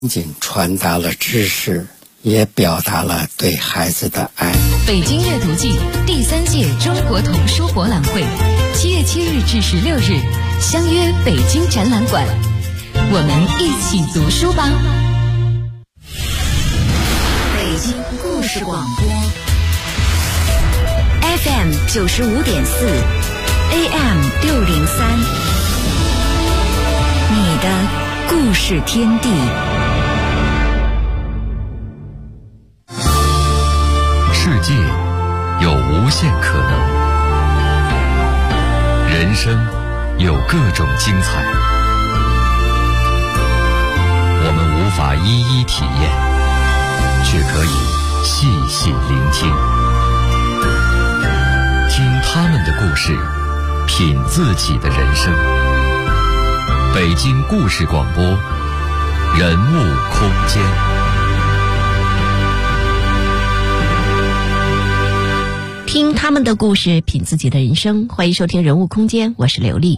不仅传达了知识，也表达了对孩子的爱。 北京阅读季第3届中国童书博览会7月7日至16日，相约北京展览馆，我们一起读书吧。北京故事广播 FM 95.4 AM 603，你的故事天地。 世界有无限可能，人生有各种精彩，我们无法一一体验，却可以细细聆听，听他们的故事，品自己的人生。北京故事广播，人物空间。 听他们的故事，品自己的人生。欢迎收听人物空间，我是刘丽。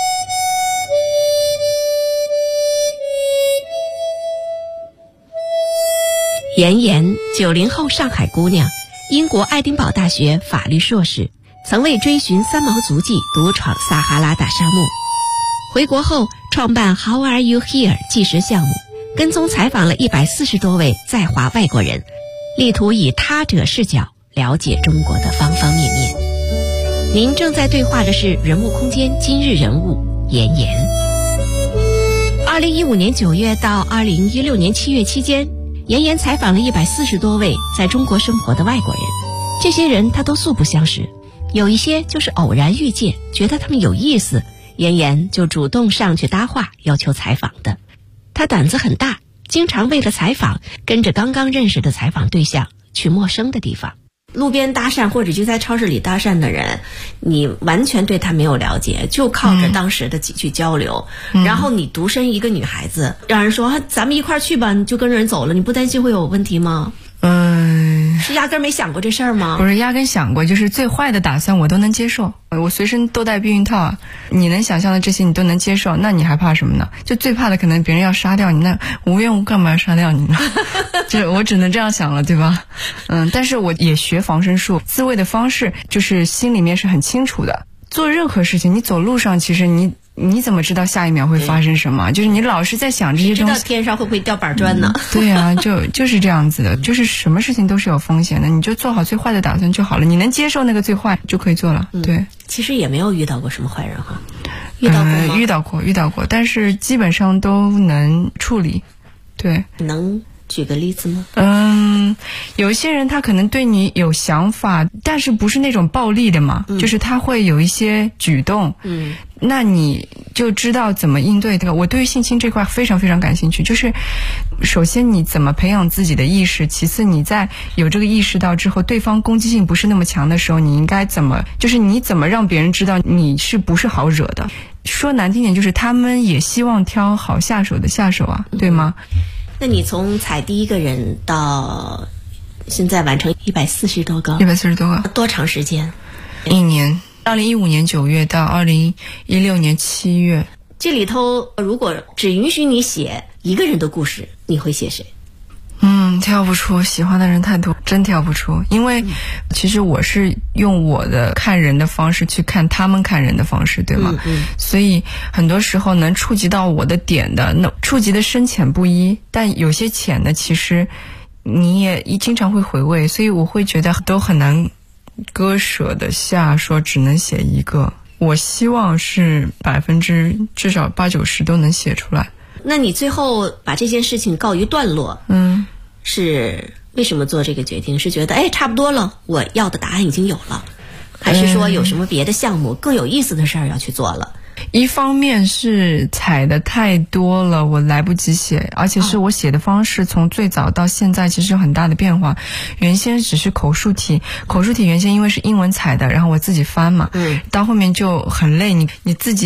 妍妍，90后上海姑娘，英国爱丁堡大学法律硕士，曾为追寻三毛足迹独闯撒哈拉大沙漠。回国后创办 How Are You Here 纪实项目，跟踪采访了140多位在华外国人，力图以他者视角了解中国的方方面面。您正在对话的是人物空间今日人物妍妍。2015年9月到2016年7月期间，妍妍采访了140多位在中国生活的外国人，这些人他都素不相识，有一些就是偶然遇见，觉得他们有意思，妍妍就主动上去搭话，要求采访的。他胆子很大，经常为了采访跟着刚刚认识的采访对象去陌生的地方。路边搭讪或者就在超市里搭讪的人，你完全对他没有了解，就靠着当时的几句交流，然后你独身一个女孩子，让人说咱们一块儿去吧，你就跟着人走了，你不担心会有问题吗？是压根没想过这事儿吗？ 不是压根想过，就是最坏的打算我都能接受，我随身都带避孕套啊，你能想象的这些你都能接受，那你还怕什么呢？就最怕的可能别人要杀掉你，那无缘无故干嘛要杀掉你呢？就我只能这样想了，对吧？但是我也学防身术，自卫的方式就是心里面是很清楚的。做任何事情，你走路上其实你怎么知道下一秒会发生什么？就是你老是在想这些东西， 知道天上会不会掉板砖呢？ 对啊，就是这样子的，就是什么事情都是有风险的，你就做好最坏的打算就好了，你能接受那个最坏就可以做了。对， 其实也没有遇到过什么坏人哈。遇到过吗？ 遇到过，但是基本上都能处理。对， 能举个例子吗？ 有一些人他可能对你有想法，但是不是那种暴力的嘛，就是他会有一些举动，那你就知道怎么应对。我对于性侵这块非常非常感兴趣，就是首先你怎么培养自己的意识，其次你在有这个意识到之后，对方攻击性不是那么强的时候，你应该怎么，就是你怎么让别人知道你是不是好惹的。说难听点，就是他们也希望挑好下手的下手啊，对吗？ 那你从采第一个人到现在完成140多个多长时间 ？1年，2015年9月到2016年7月。 这里头如果只允许你写一个人的故事，你会写谁？ 挑不出，喜欢的人太多，真挑不出。因为其实我是用我的看人的方式去看他们看人的方式，对吗？所以很多时候能触及到我的点的，那触及的深浅不一，但有些浅的其实你也经常会回味，所以我会觉得都很难割舍的下，说只能写一个。我希望是至少80-90%都能写出来。 那你最后把这件事情告一段落，是为什么做这个决定？是觉得差不多了，我要的答案已经有了，还是说有什么别的项目更有意思的事儿要去做了？ 一方面是采的太多了，我来不及写，而且是我写的方式从最早到现在其实有很大的变化。原先只是口述体原先因为是英文采的，然后我自己翻嘛，到后面就很累，你自己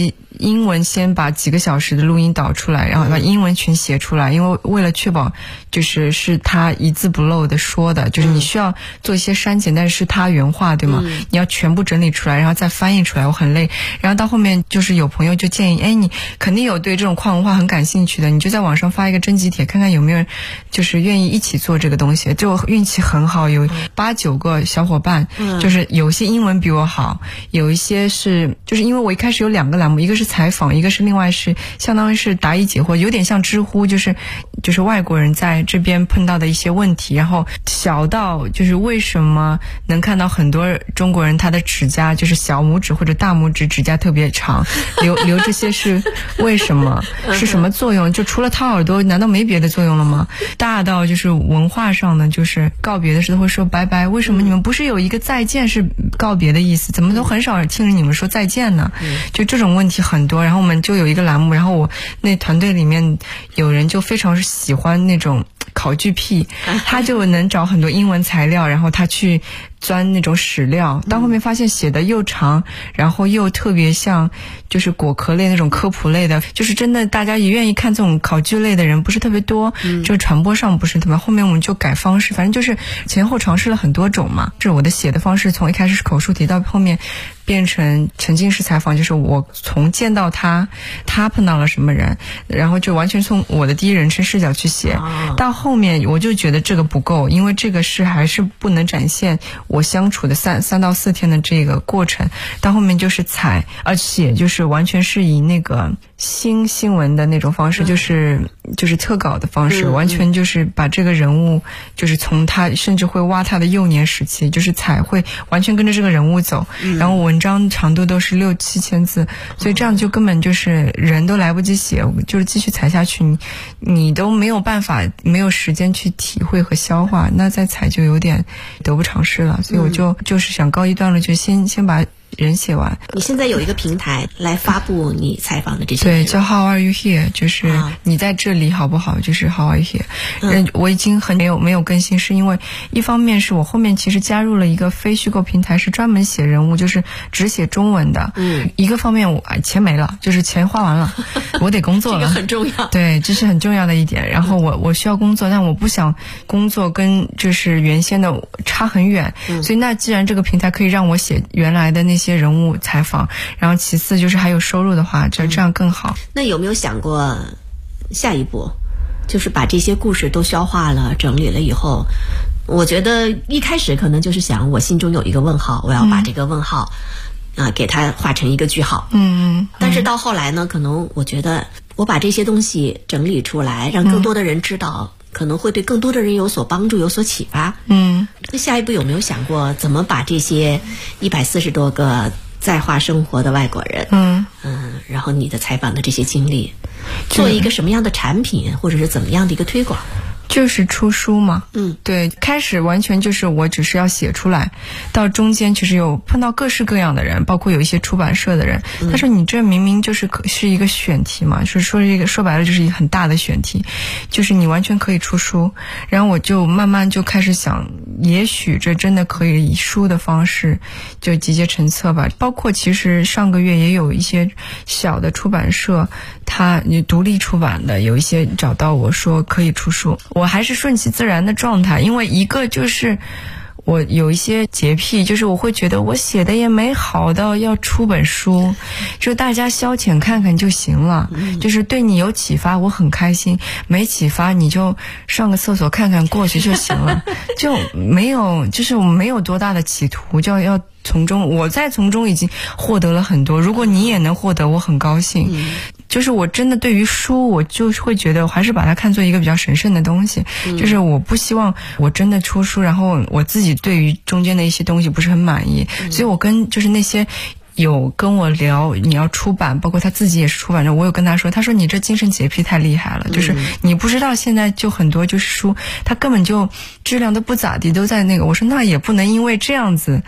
英文先把几个小时的录音导出来，然后把英文全写出来，因为为了确保是他一字不漏的说的，就是你需要做一些删减，但是他原话对吗？你要全部整理出来，然后再翻译出来，我很累。然后到后面就是有朋友就建议，你肯定有对这种跨文化很感兴趣的，你就在网上发一个征集帖，看看有没有人就是愿意一起做这个东西。就运气很好，有8、9个小伙伴，就是有些英文比我好，有一些是就是因为我一开始有2个栏目，一个是采访，一个是另外是相当于是答疑解惑，有点像知乎，就是外国人在这边碰到的一些问题，然后小到就是为什么能看到很多中国人他的指甲就是小拇指或者大拇指指甲特别长，留这些是为什么？是什么作用？就除了掏耳朵，难道没别的作用了吗？大到就是文化上呢，就是告别的时候会说拜拜，为什么你们不是有一个再见是告别的意思？怎么都很少听着你们说再见呢？就这种问题很多。然后我们就有一个栏目，然后我那团队里面有人就非常喜欢那种考据癖，他就能找很多英文材料，然后他去钻那种史料，到后面发现写的又长，然后又特别像就是果壳类那种科普类的，就是真的大家也愿意看这种考据类的人不是特别多，这个传播上不是特别。后面我们就改方式，反正就是前后尝试了很多种嘛。是我的写的方式从一开始是口述题，到后面变成沉浸式采访，就是我从见到他碰到了什么人，然后就完全从我的第一人称视角去写。到后面我就觉得这个不够，因为这个是还是不能展现我相处的3到4天的这个过程。到后面就是写，就是完全是以那个新闻的那种方式，就是特稿的方式，完全就是把这个人物，就是从他甚至会挖他的幼年时期，就是会完全跟着这个人物走，然后文章长度都是6、7千字，所以这样就根本就是人都来不及写，就是继续采下去，你都没有办法，没有时间去体会和消化，那再采就有点得不偿失了。所以我就是想告一段落，就先把人写完。 你现在有一个平台来发布你采访的这些， 对，叫 How are you here， 就是你在这里好不好，就是 How are you here。我已经很没有更新，是因为一方面是我后面其实加入了一个非虚构平台，是专门写人物，就是只写中文的。一个方面我钱没了，就是钱花完了，我得工作了， 这个很重要。 对，这是很重要的一点。然后我需要工作，但我不想工作跟就是原先的差很远，所以那既然这个平台可以让我写原来的那些人物采访，然后其次就是还有收入的话，这样更好。 那有没有想过下一步，就是把这些故事都消化了整理了以后，我觉得一开始可能就是想我心中有一个问号，我要把这个问号给它画成一个句号。但是到后来呢，可能我觉得我把这些东西整理出来，让更多的人知道，可能会对更多的人有所帮助，有所启发。那下一步有没有想过怎么把这些140多个在华生活的外国人，然后你的采访的这些经历，做一个什么样的产品，或者是怎么样的一个推广？ 就是出书嘛。对，开始完全就是我只是要写出来，到中间其实有碰到各式各样的人，包括有一些出版社的人，他说你这明明就是是一个选题嘛，就是说白了就是一个很大的选题，就是你完全可以出书。然后我就慢慢就开始想，也许这真的可以以书的方式就集结成册吧。包括其实上个月也有一些小的出版社，你独立出版的有一些找到我说可以出书，我还是顺其自然的状态。因为一个就是我有一些洁癖，就是我会觉得我写的也没好到要出本书，就大家消遣看看就行了，就是对你有启发我很开心，没启发你就上个厕所看看过去就行了，就没有，就是我没有多大的企图，就要从中，我在从中已经获得了很多，如果你也能获得我很高兴。就是我真的对于书，我就会觉得我还是把它看作一个比较神圣的东西，就是我不希望我真的出书，然后我自己对于中间的一些东西不是很满意，所以我跟就是那些有跟我聊你要出版，包括他自己也是出版人，我有跟他说你这精神洁癖太厉害了，就是你不知道现在就很多就是书它根本就质量都不咋地，都在那个，我说那也不能因为这样子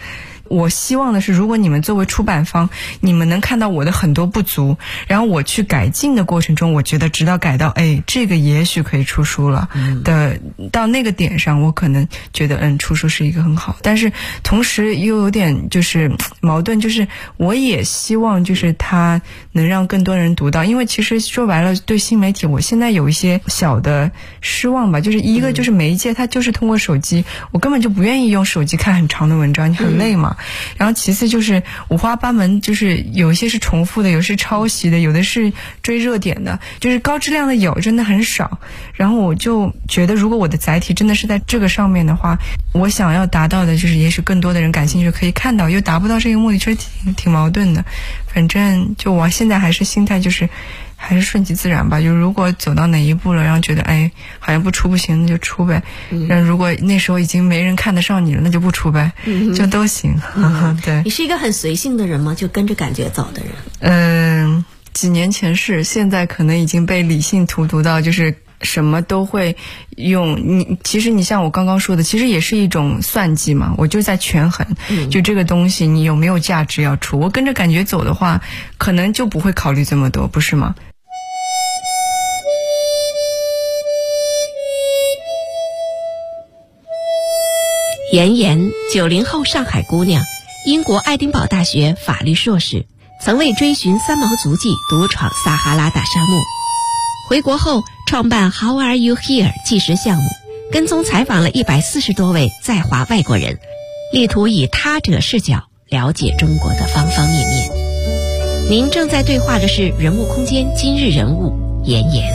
我希望的是，如果你们作为出版方，你们能看到我的很多不足，然后我去改进的过程中，我觉得直到改到这个也许可以出书了的到那个点上，我可能觉得出书是一个很好，但是同时又有点就是矛盾，就是我也希望就是它能让更多人读到，因为其实说白了对新媒体我现在有一些小的失望吧，就是一个就是媒介它就是通过手机，我根本就不愿意用手机看很长的文章，你很累嘛。然后其次就是五花八门，就是有一些是重复的，有的是抄袭的，有的是追热点的，就是高质量的有真的很少。然后我就觉得如果我的载体真的是在这个上面的话，我想要达到的就是也许更多的人感兴趣可以看到，又达不到这个目的，其实挺矛盾的。反正就我现在还是心态就是还是顺其自然吧，就如果走到哪一步了，然后觉得好像不出不行，那就出呗。如果那时候已经没人看得上你了，那就不出呗，就都行。对。 你是一个很随性的人吗？就跟着感觉走的人？ 几年前是，现在可能已经被理性荼毒到，就是什么都会用。其实你像我刚刚说的，其实也是一种算计嘛，我就在权衡，就这个东西你有没有价值要出。我跟着感觉走的话，可能就不会考虑这么多，不是吗？ 妍妍，90后上海姑娘，英国爱丁堡大学法律硕士，曾为追寻三毛足迹独闯撒哈拉大沙漠。回国后创办 How Are You Here 纪实项目，跟踪采访了140多位在华外国人，力图以他者视角了解中国的方方面面。您正在对话的是人物空间今日人物妍妍。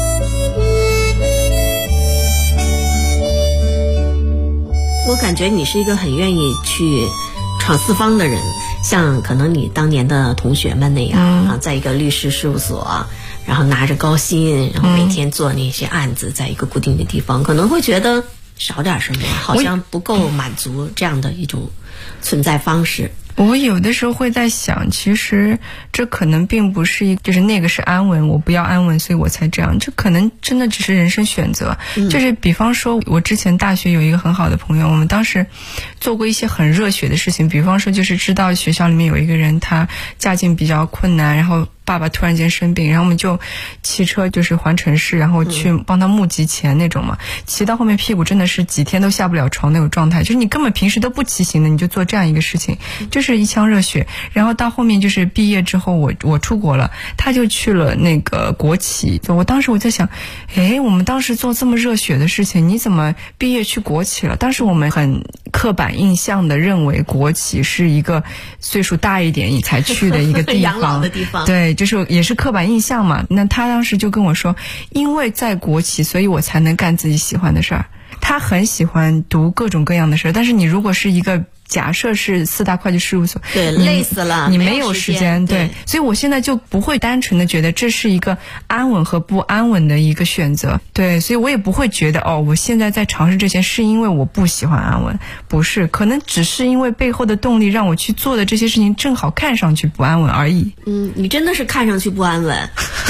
我感觉你是一个很愿意去闯四方的人，像可能你当年的同学们那样在一个律师事务所，然后拿着高薪，然后每天做那些案子，在一个固定的地方，可能会觉得少点什么，好像不够满足这样的一种存在方式。 我有的时候会在想，其实这可能并不是就是那个是安稳，我不要安稳，所以我才这样，这可能真的只是人生选择。就是比方说我之前大学有一个很好的朋友，我们当时做过一些很热血的事情，比方说就是知道学校里面有一个人他家境比较困难，然后爸爸突然间生病，然后我们就骑车就是环城市，然后去帮他募集钱那种嘛，骑到后面屁股真的是几天都下不了床那种状态，就是你根本平时都不骑行的，你就做这样一个事情，就是一腔热血。然后到后面就是毕业之后我出国了，他就去了那个国企。我当时我在想，我们当时做这么热血的事情，你怎么毕业去国企了？当时我们很刻板印象的认为国企是一个岁数大一点你才去的一个地方养老的地方。 对，就是也是刻板印象嘛。那他当时就跟我说，因为在国企，所以我才能干自己喜欢的事儿。他很喜欢读各种各样的事儿，但是你如果是一个假设是4大会计事务所， 对，累死了， 你没有时间，对，所以我现在就不会单纯的觉得这是一个安稳和不安稳的一个选择，对，所以我也不会觉得我现在在尝试这些是因为我不喜欢安稳，不是，可能只是因为背后的动力让我去做的这些事情正好看上去不安稳而已。 你真的是看上去不安稳。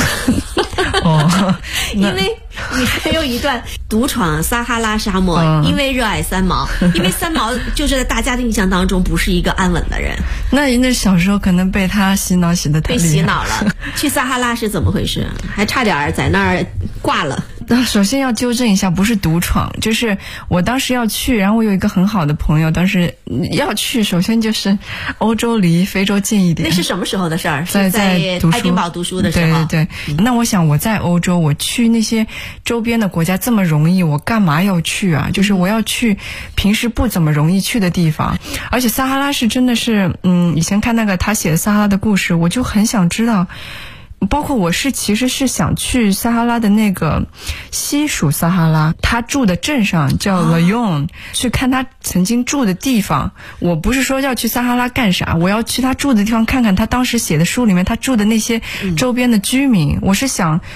因为你还有一段独闯撒哈拉沙漠，因为热爱三毛，因为三毛就是在大家的印象当中不是一个安稳的人。 那小时候可能被他洗脑洗得太厉害， 被洗脑了。去撒哈拉是怎么回事？还差点在那儿挂了。 首先要纠正一下，不是独闯，就是我当时要去，然后我有一个很好的朋友，当时要去，首先就是欧洲离非洲近一点。 那是什么时候的事儿？ 在爱丁堡读书的时候。 对，那我想我在欧洲，我去那些周边的国家这么容易，我干嘛要去啊？就是我要去平时不怎么容易去的地方。而且撒哈拉是真的是，以前看那个他写的撒哈拉的故事，我就很想知道。包括我其实是想去撒哈拉的那个西属撒哈拉，他住的镇上叫 Lyon，去看他曾经住的地方。我不是说要去撒哈拉干啥，我要去他住的地方看看他当时写的书里面他住的那些周边的居民。我是想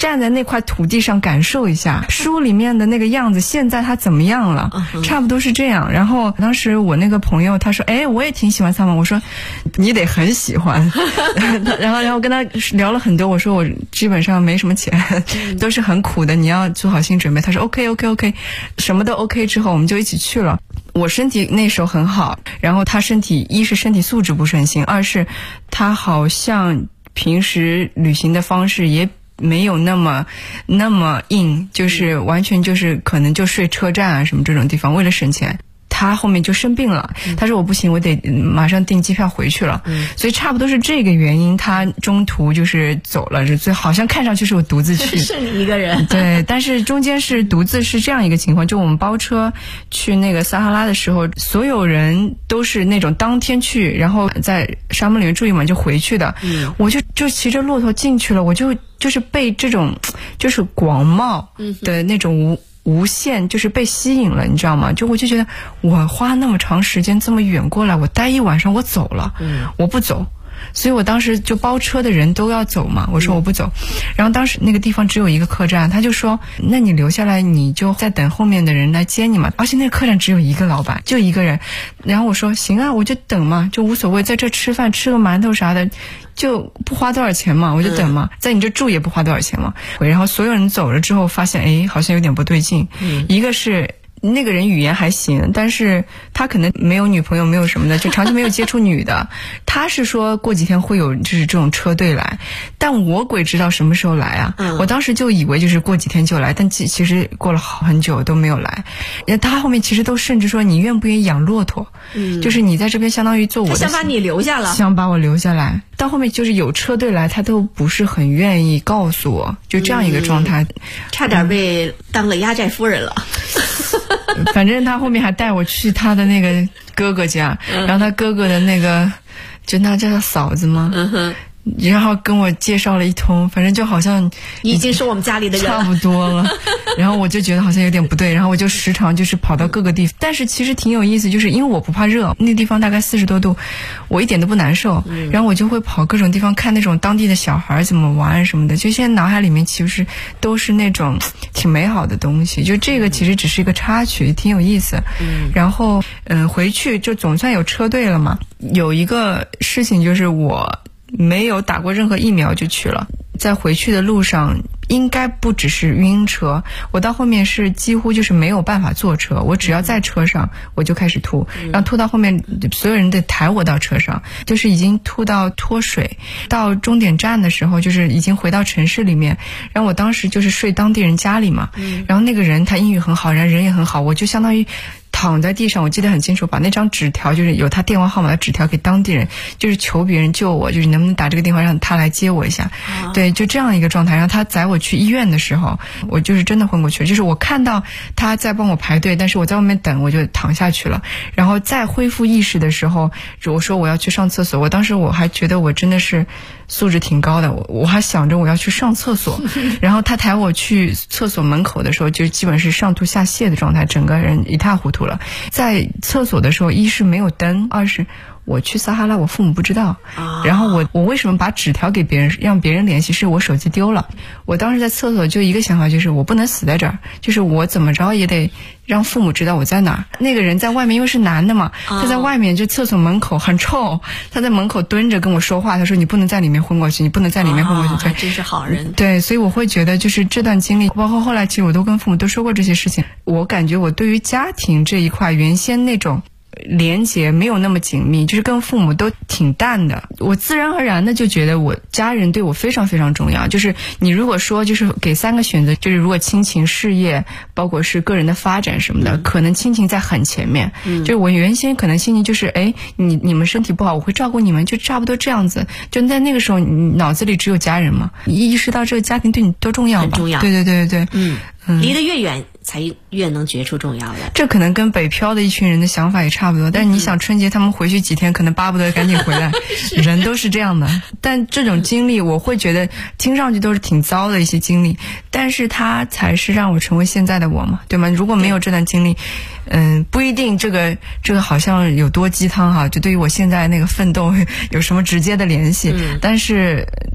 站在那块土地上感受一下书里面的那个样子，现在它怎么样了，差不多是这样。然后当时我那个朋友他说，哎，我也挺喜欢萨满。我说你得很喜欢。然后跟他聊了很多，我说我基本上没什么钱，都是很苦的，你要做好心准备。他说 OK， 什么都 OK 之后我们就一起去了。我身体那时候很好，然后他一是身体素质不是很行，二是他好像平时旅行的方式也没有那么硬，就是完全就是可能就睡车站啊什么这种地方，为了省钱。他后面就生病了，他说我不行，我得马上订机票回去了。所以差不多是这个原因，他中途就是走了，好像看上去是我独自去， 是你一个人。 对，但是中间是独自是这样一个情况，就我们包车去那个撒哈拉的时候，所有人都是那种当天去，然后在沙漠里面住一晚就回去的。我就骑着骆驼进去了，我就是被这种就是广袤的那种无限就是被吸引了，你知道吗？我就觉得我花那么长时间这么远过来，我待一晚上我走了，我不走。所以我当时就包车的人都要走嘛，我说我不走。然后当时那个地方只有一个客栈，他就说那你留下来，你就在等后面的人来接你嘛。而且那个客栈只有一个老板，就一个人。然后我说行啊，我就等嘛，就无所谓，在这吃饭吃个馒头啥的就不花多少钱嘛，我就等嘛，在你这住也不花多少钱嘛。然后所有人走了之后发现，哎，好像有点不对劲。一个是那个人语言还行，但是他可能没有女朋友，没有什么的，就长期没有接触女的。他是说过几天会有就是这种车队来，但我鬼知道什么时候来啊。我当时就以为就是过几天就来，但其实过了很久都没有来。他后面其实都甚至说你愿不愿意养骆驼，就是你在这边相当于做我的， 他想把你留下了， 想把我留下来。到后面就是有车队来，他都不是很愿意告诉我，就这样一个状态， 差点被当了压寨夫人了。 反正他后面还带我去他的那个哥哥家，然后他哥哥的那个就那叫他嫂子吗？然后跟我介绍了一通，反正就好像已经是我们家里的人了， 差不多了。然后我就觉得好像有点不对，然后我就时常就是跑到各个地方，但是其实挺有意思，就是因为我不怕热，那地方大概40多度，我一点都不难受。然后我就会跑各种地方看那种当地的小孩怎么玩什么的，就现在脑海里面其实都是那种挺美好的东西，就这个其实只是一个插曲，挺有意思。然后回去就总算有车队了嘛。有一个事情就是我没有打过任何疫苗就去了，在回去的路上应该不只是晕车，我到后面是几乎就是没有办法坐车，我只要在车上我就开始吐，然后吐到后面所有人得抬我到车上，就是已经吐到脱水。到终点站的时候就是已经回到城市里面，然后我当时就是睡当地人家里嘛，然后那个人他英语很好，人也很好，我就相当于躺在地上，我记得很清楚，把那张纸条就是有他电话号码的纸条给当地人，就是求别人救我，就是能不能打这个电话让他来接我一下。对，就这样一个状态。然后他载我去医院的时候，我就是真的昏过去了，就是我看到他在帮我排队，但是我在外面等，我就躺下去了。然后再恢复意识的时候，我说我要去上厕所，我当时我还觉得我真的是素质挺高的，我还想着我要去上厕所。然后他抬我去厕所门口的时候，就基本是上吐下泻的状态，整个人一塌糊涂了。在厕所的时候，一是没有灯，二是我去撒哈拉我父母不知道。然后我为什么把纸条给别人让别人联系，是我手机丢了。我当时在厕所就一个想法，就是我不能死在这儿，就是我怎么着也得让父母知道我在哪儿。那个人在外面因为是男的嘛，他在外面就厕所门口很臭，他在门口蹲着跟我说话，他说你不能在里面混过去，你不能在里面混过去。 还真是好人。 对，所以我会觉得就是这段经历，包括后来其实我都跟父母都说过这些事情，我感觉我对于家庭这一块原先那种连结没有那么紧密，就是跟父母都挺淡的。我自然而然的就觉得我家人对我非常非常重要。就是你如果说就是给3个选择，就是如果亲情、事业，包括是个人的发展什么的，可能亲情在很前面。就是我原先可能心情就是你们身体不好，我会照顾你们，就差不多这样子。就在那个时候你脑子里只有家人嘛，你意识到这个家庭对你多重要吧？ 很重要。 对。 离得越远才越能觉出重要来。 这可能跟北漂的一群人的想法也差不多，但是你想春节他们回去几天，可能巴不得赶紧回来。人都是这样的。但这种经历我会觉得听上去都是挺糟的一些经历，但是它才是让我成为现在的我嘛，对吗？如果没有这段经历，不一定这个好像有多鸡汤哈，就对于我现在那个奋斗有什么直接的联系。但是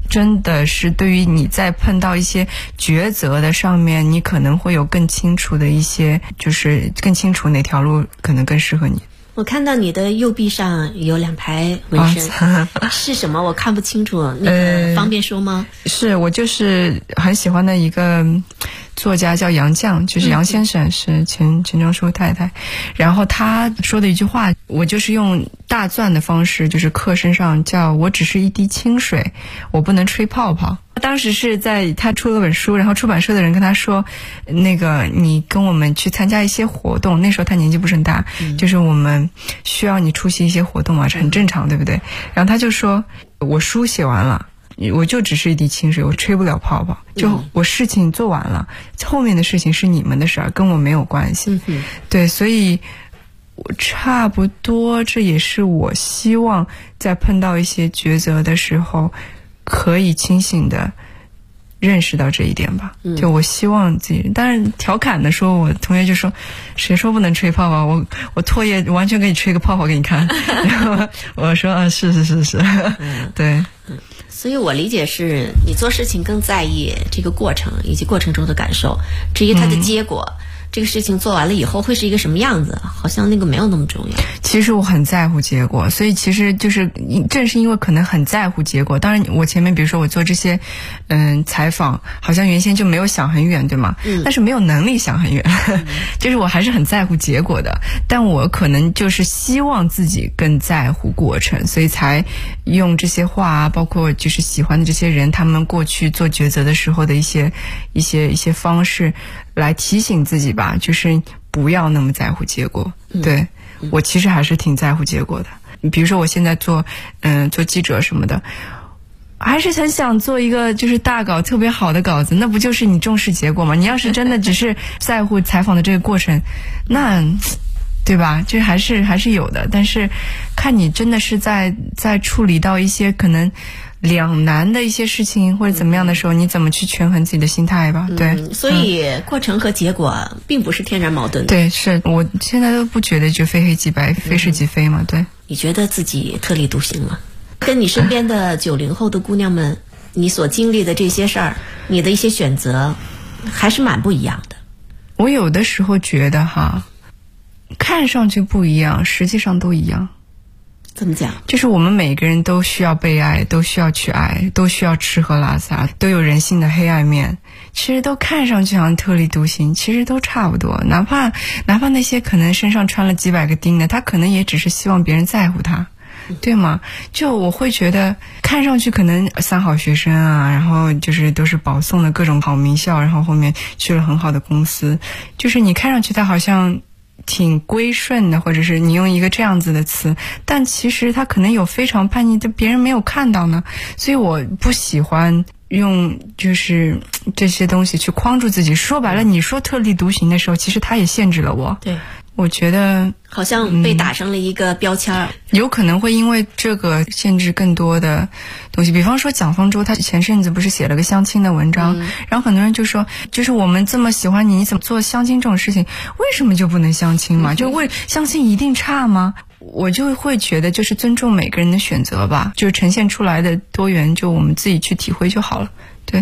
真的是对于你在碰到一些抉择的上面，你可能会有更清楚的一些，就是更清楚哪条路可能更适合你。 我看到你的右臂上有2排纹身，是什么？我看不清楚，那个方便说吗？ 是我就是很喜欢的一个作家叫杨绛，就是杨先生，是钱钟书太太。然后他说的一句话，我就是用大篆的方式就是刻身上，叫我只是一滴清水，我不能吹泡泡。当时是在他出了本书，然后出版社的人跟他说，那个你跟我们去参加一些活动，那时候他年纪不是很大，就是我们需要你出席一些活动啊，是很正常，对不对？然后他就说，我书写完了，我就只是一滴清水，我吹不了泡泡，就我事情做完了，后面的事情是你们的事儿，跟我没有关系。对，所以我差不多，这也是我希望在碰到一些抉择的时候可以清醒的认识到这一点吧。就我希望自己，当然调侃的说，我同学就说，谁说不能吹泡泡，我唾液完全给你吹个泡泡给你看。然后我说啊，是，对。 所以我理解是你做事情更在意这个过程以及过程中的感受，至于它的结果，这个事情做完了以后会是一个什么样子，好像那个没有那么重要。 其实我很在乎结果，所以其实就是正是因为可能很在乎结果。当然我前面比如说我做这些采访，好像原先就没有想很远，对吗？但是没有能力想很远。就是我还是很在乎结果的，但我可能就是希望自己更在乎过程，所以才用这些话啊，包括就是喜欢的这些人他们过去做抉择的时候的一些方式来提醒自己吧，就是不要那么在乎结果。对，我其实还是挺在乎结果的。比如说我现在做记者什么的，还是很想做一个就是大稿特别好的稿子，那不就是你重视结果吗？你要是真的只是在乎采访的这个过程，那对吧？这还是有的，但是看你真的是在处理到一些可能两难的一些事情或者怎么样的时候，你怎么去权衡自己的心态吧。对， 所以过程和结果并不是天然矛盾的。 对，是我现在都不觉得就非黑即白，非是即非嘛。对， 你觉得自己特立独行吗？跟你身边的90后的姑娘们，你所经历的这些事儿，你的一些选择还是蛮不一样的。 我有的时候觉得看上去不一样，实际上都一样。 怎么讲？ 就是我们每个人都需要被爱，都需要去爱，都需要吃喝拉撒，都有人性的黑暗面。其实都看上去好像特立独行，其实都差不多。哪怕那些可能身上穿了几百个钉的，他可能也只是希望别人在乎他，对吗？就我会觉得看上去可能3好学生啊，然后就是都是保送的各种好名校，然后后面去了很好的公司，就是你看上去他好像挺归顺的，或者是你用一个这样子的词，但其实他可能有非常叛逆的，别人没有看到呢。所以我不喜欢用就是这些东西去框住自己。说白了，你说特立独行的时候，其实他也限制了我。 对， 我觉得好像被打上了一个标签。 有可能会因为这个限制更多的东西。比方说蒋方舟他前阵子不是写了个相亲的文章，然后很多人就说，就是我们这么喜欢你，你怎么做相亲这种事情，为什么就不能相亲嘛？就为相亲一定差吗？我就会觉得就是尊重每个人的选择吧，就是呈现出来的多元，就我们自己去体会就好了。对。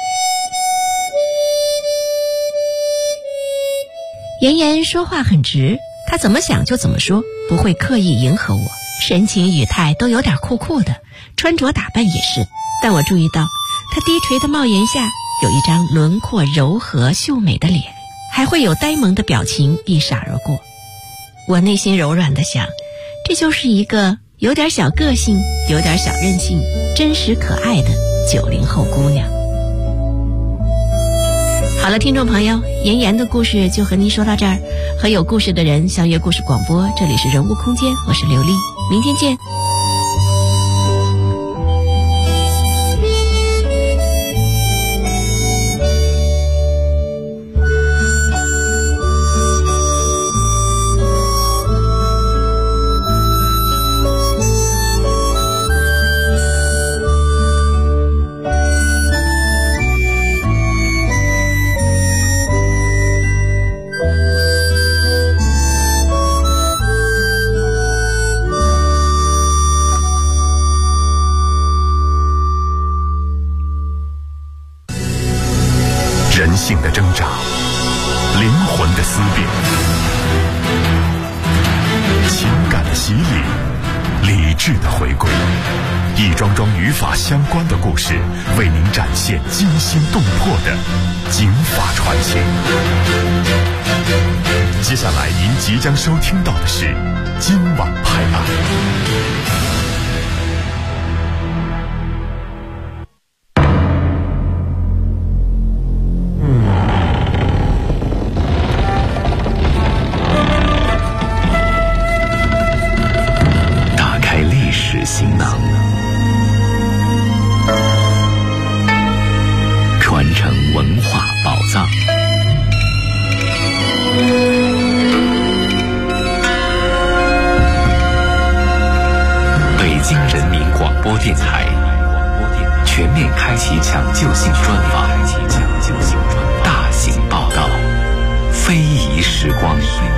妍妍说话很直，她怎么想就怎么说，不会刻意迎合我，神情语态都有点酷酷的，穿着打扮也是。但我注意到她低垂的帽檐下有一张轮廓柔和秀美的脸，还会有呆萌的表情一闪而过。我内心柔软地想，这就是一个有点小个性，有点小任性，真实可爱的90后姑娘。好了，听众朋友，妍妍的故事就和您说到这儿。和有故事的人相约故事广播，这里是人物空间，我是刘丽，明天见。 的思辨，情感的洗礼，理智的回归，一桩桩与法相关的故事，为您展现惊心动魄的警法传奇。接下来您即将收听到的是今晚拍案。 打开历史行囊，传承文化宝藏。北京人民广播电台全面开启抢救性专访，大型报道，非遗时光。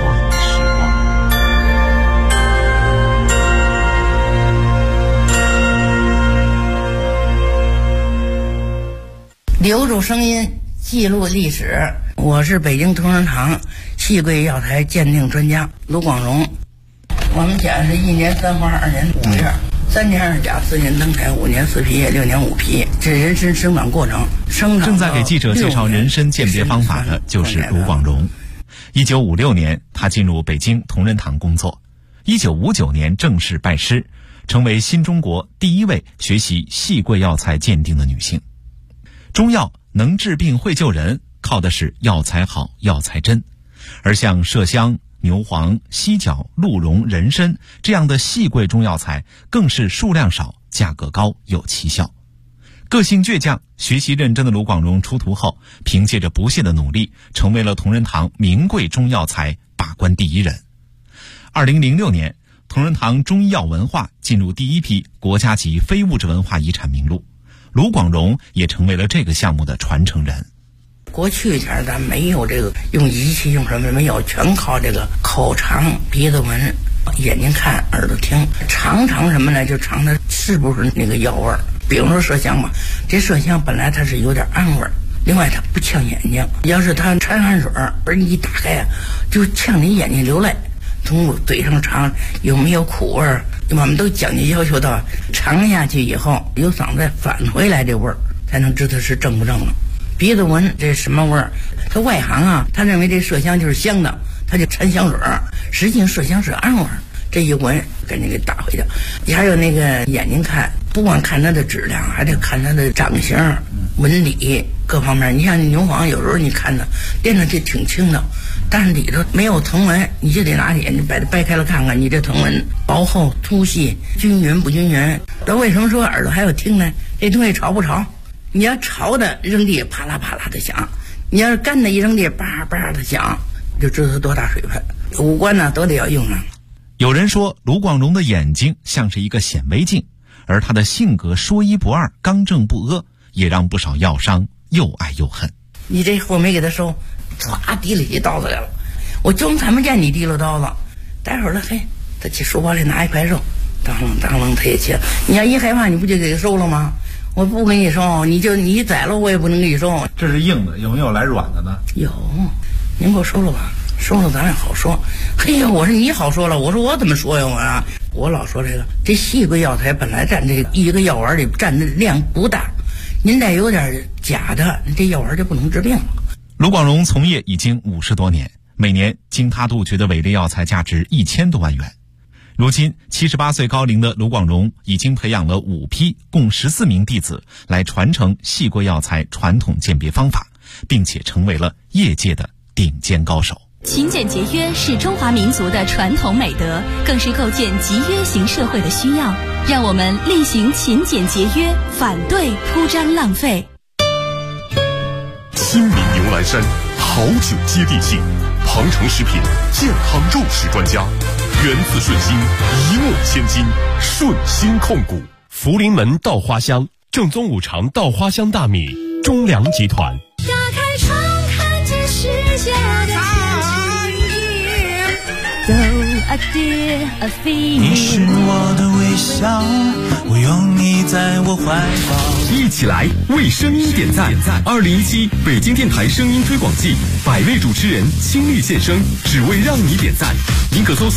留住声音，记录历史。我是北京同仁堂戏柜药材鉴定专家卢广荣。我们讲是1年3花，2年5月，3年2甲，4年登台，5年4皮叶，6年5皮，这人参生长过程。 正在给记者介绍人参鉴别方法的就是卢广荣。1956年，他进入北京同仁堂工作。1959年正式拜师，成为新中国第一位学习戏柜药材鉴定的女性。中药能治病会救人，靠的是药材好，药材真。而像麝香、牛黄、犀角、鹿茸、人参这样的细贵中药材，更是数量少，价格高，有奇效。个性倔强、学习认真的卢广荣出徒后，凭借着不懈的努力，成为了同仁堂名贵中药材把关第一人。2006年，同仁堂中医药文化进入第一批国家级非物质文化遗产名录，卢广荣也成为了这个项目的传承人。 过去前咱没有这个用仪器用什么没有，全靠这个口尝、鼻子闻、眼睛看、耳朵听，尝什么呢？就尝它是不是那个药味儿。比如说麝香吧，这麝香本来它是有点暗味儿，另外它不呛眼睛，要是它掺汗水而你一打开啊，就呛你眼睛流泪。从嘴上尝有没有苦味儿，我们都讲究要求到尝下去以后由嗓子再返回来这味儿，才能知道是正不正了。鼻子闻这什么味儿？他外行啊，他认为这麝香就是香的，他就掺香水儿，实际上麝香是暗味儿。这一闻赶紧给打回去。还有那个眼睛看，不光看它的质量，还得看它的长相、纹理各方面。你像牛黄，有时候你看它练上去挺轻的，但是里头没有藤纹，你就得拿眼睛把它掰开了看看，你这藤纹薄厚、粗细、均匀不均匀。那为什么说耳朵还要听呢？这东西潮不潮？你要潮的扔地啪啦啪啦的响，你要是干的一扔地叭叭的响，就知道它多大水分。五官呢都得要用上。 有人说卢广荣的眼睛像是一个显微镜，而他的性格说一不二、刚正不阿，也让不少药商又爱又恨。 你这货没给他收，唰提了起刀子来了，我就看不见你提了刀子。待会儿了，嘿，他去书包里拿一块肉，当啷他也切。你要一害怕，你不就给他收了吗？我不给你收，你宰了我也不能给你收。 这是硬的，有没有来软的呢？ 有，您给我收了吧，收了咱也好说。嘿呀，我说你好说了，我说我怎么说呀我老说这细贵药材本来占这一个药丸里占的量不大，您再有点假的，这药丸就不能治病了。 卢广荣从业已经50多年，每年经他杜绝的伪劣药材价值1000多万元。如今78岁高龄的卢广荣已经培养了5批共14名弟子来传承细贵药材传统鉴别方法，并且成为了业界的顶尖高手。 勤俭节约是中华民族的传统美德，更是构建集约型社会的需要。让我们厉行勤俭节约，反对铺张浪费。 亲民牛栏山，好酒接地气，庞城食品健康肉食专家，源自顺心，一诺千金，顺心控股。福临门稻花香，正宗五常稻花香大米，中粮集团。 打开窗看见世界的风景，都你是我的微笑，我拥你在我怀抱。 一起来为声音点赞！2017北京电台声音推广季，100位主持人倾力献声，只为让你点赞。您可搜索